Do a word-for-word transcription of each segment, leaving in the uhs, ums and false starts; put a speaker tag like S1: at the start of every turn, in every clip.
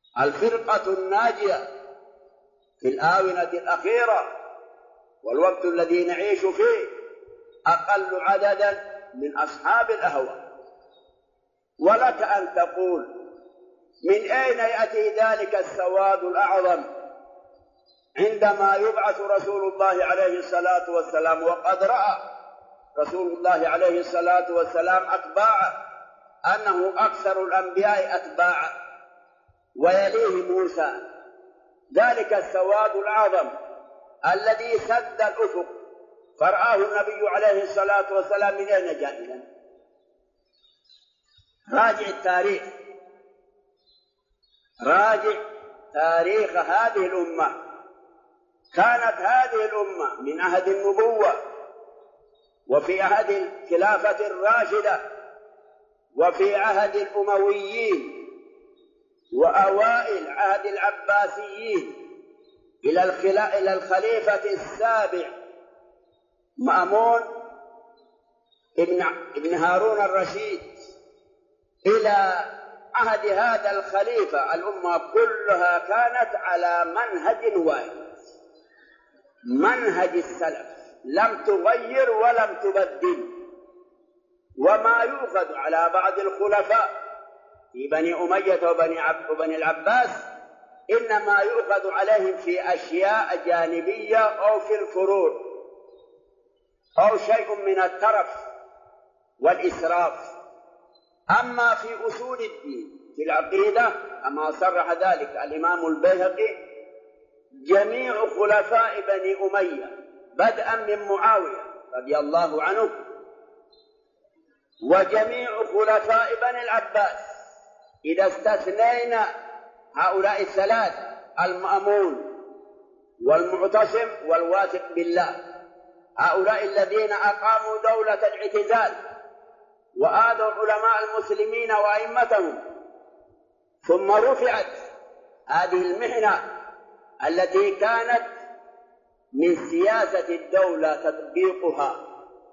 S1: الفرقة الناجية في الآونة الأخيرة والوقت الذي نعيش فيه أقل عددا من أصحاب الأهواء. ولك أن تقول من أين يأتي ذلك السواد الأعظم عندما يبعث رسول الله عليه الصلاة والسلام، وقد رأى رسول الله عليه الصلاة والسلام أتباعه أنه أكثر الأنبياء أتباعا ويليه موسى. ذلك السواد الأعظم الذي سد الأفق فرآه النبي عليه الصلاة والسلام من أين جاء إذن؟ راجع التاريخ، راجع تاريخ هذه الأمة. كانت هذه الأمة من عهد النبوة وفي عهد الخلافة الراشدة وفي عهد الأمويين وأوائل عهد العباسيين إلى الخليفة السابع مأمون ابن هارون الرشيد، إلى عهد هذا الخليفة الأمة كلها كانت على منهج واحد، منهج السلف، لم تغير ولم تبدل. وما يؤخذ على بعض الخلفاء في بني أمية وبني, عب وبني العباس إنما يؤخذ عليهم في أشياء جانبية أو في الفروع أو شيء من الترف والإسراف. أما في أصول الدين في العقيدة كما صرح ذلك الإمام البيهقي، جميع خلفاء بني أمية بدءا من معاوية رضي الله عنه وجميع خلفاء بني العباس إذا استثنينا هؤلاء الثلاث المأمون والمعتصم والواثق بالله، هؤلاء الذين أقاموا دولة الاعتزال وآذوا علماء المسلمين وأئمتهم، ثم رفعت هذه المحنة التي كانت من سياسة الدولة تطبيقها.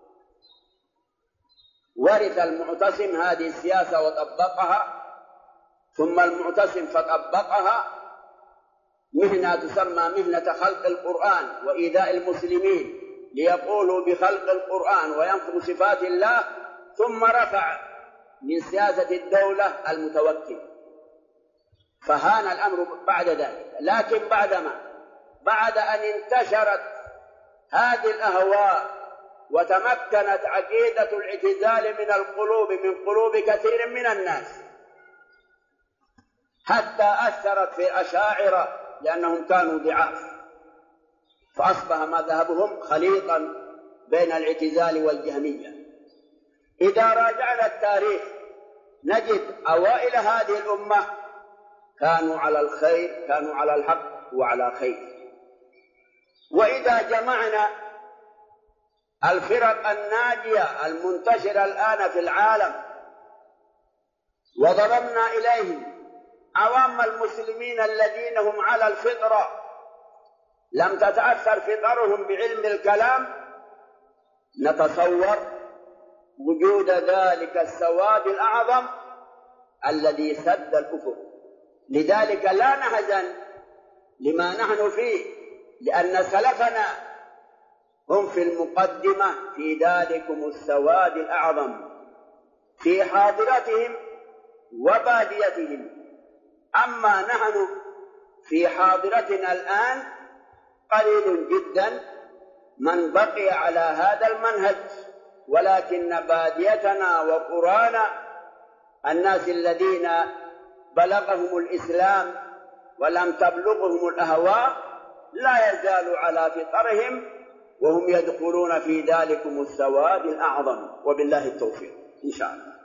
S1: ورث المعتصم هذه السياسة وطبقها، ثم المعتصم فطبقها مهنة تسمى مهنة خلق القرآن وإيذاء المسلمين ليقولوا بخلق القرآن وينفوا صفات الله، ثم رفع من سياسة الدولة المتوكل، فهان الأمر بعد ذلك. لكن بعدما بعد أن انتشرت هذه الأهواء وتمكنت عقيدة الاعتزال من القلوب من قلوب كثير من الناس حتى أثرت في الأشاعرة لأنهم كانوا ضعاف، فأصبح مذهبهم خليطا بين الاعتزال والجهمية. إذا راجعنا التاريخ نجد أوائل هذه الأمة كانوا على الخير، كانوا على الحق وعلى خير. وإذا جمعنا الفرق الناجية المنتشرة الآن في العالم وضممنا إليهم عوام المسلمين الذين هم على الفطرة لم تتأثر فطرهم بعلم الكلام، نتصور وجود ذلك السواد الأعظم الذي سد الأفق. لذلك لا نحزن لما نحن فيه، لأن سلفنا هم في المقدمة في ذلكم السواد الأعظم في حاضرتهم وباديتهم. أما نحن في حاضرتنا الآن قليل جدا من بقي على هذا المنهج، ولكن باديتنا وقرانا الناس الذين بلغهم الإسلام ولم تبلغهم الأهواء لا يزالوا على فطرهم وهم يدخلون في ذلكم السواد الأعظم. وبالله التوفيق إن شاء الله.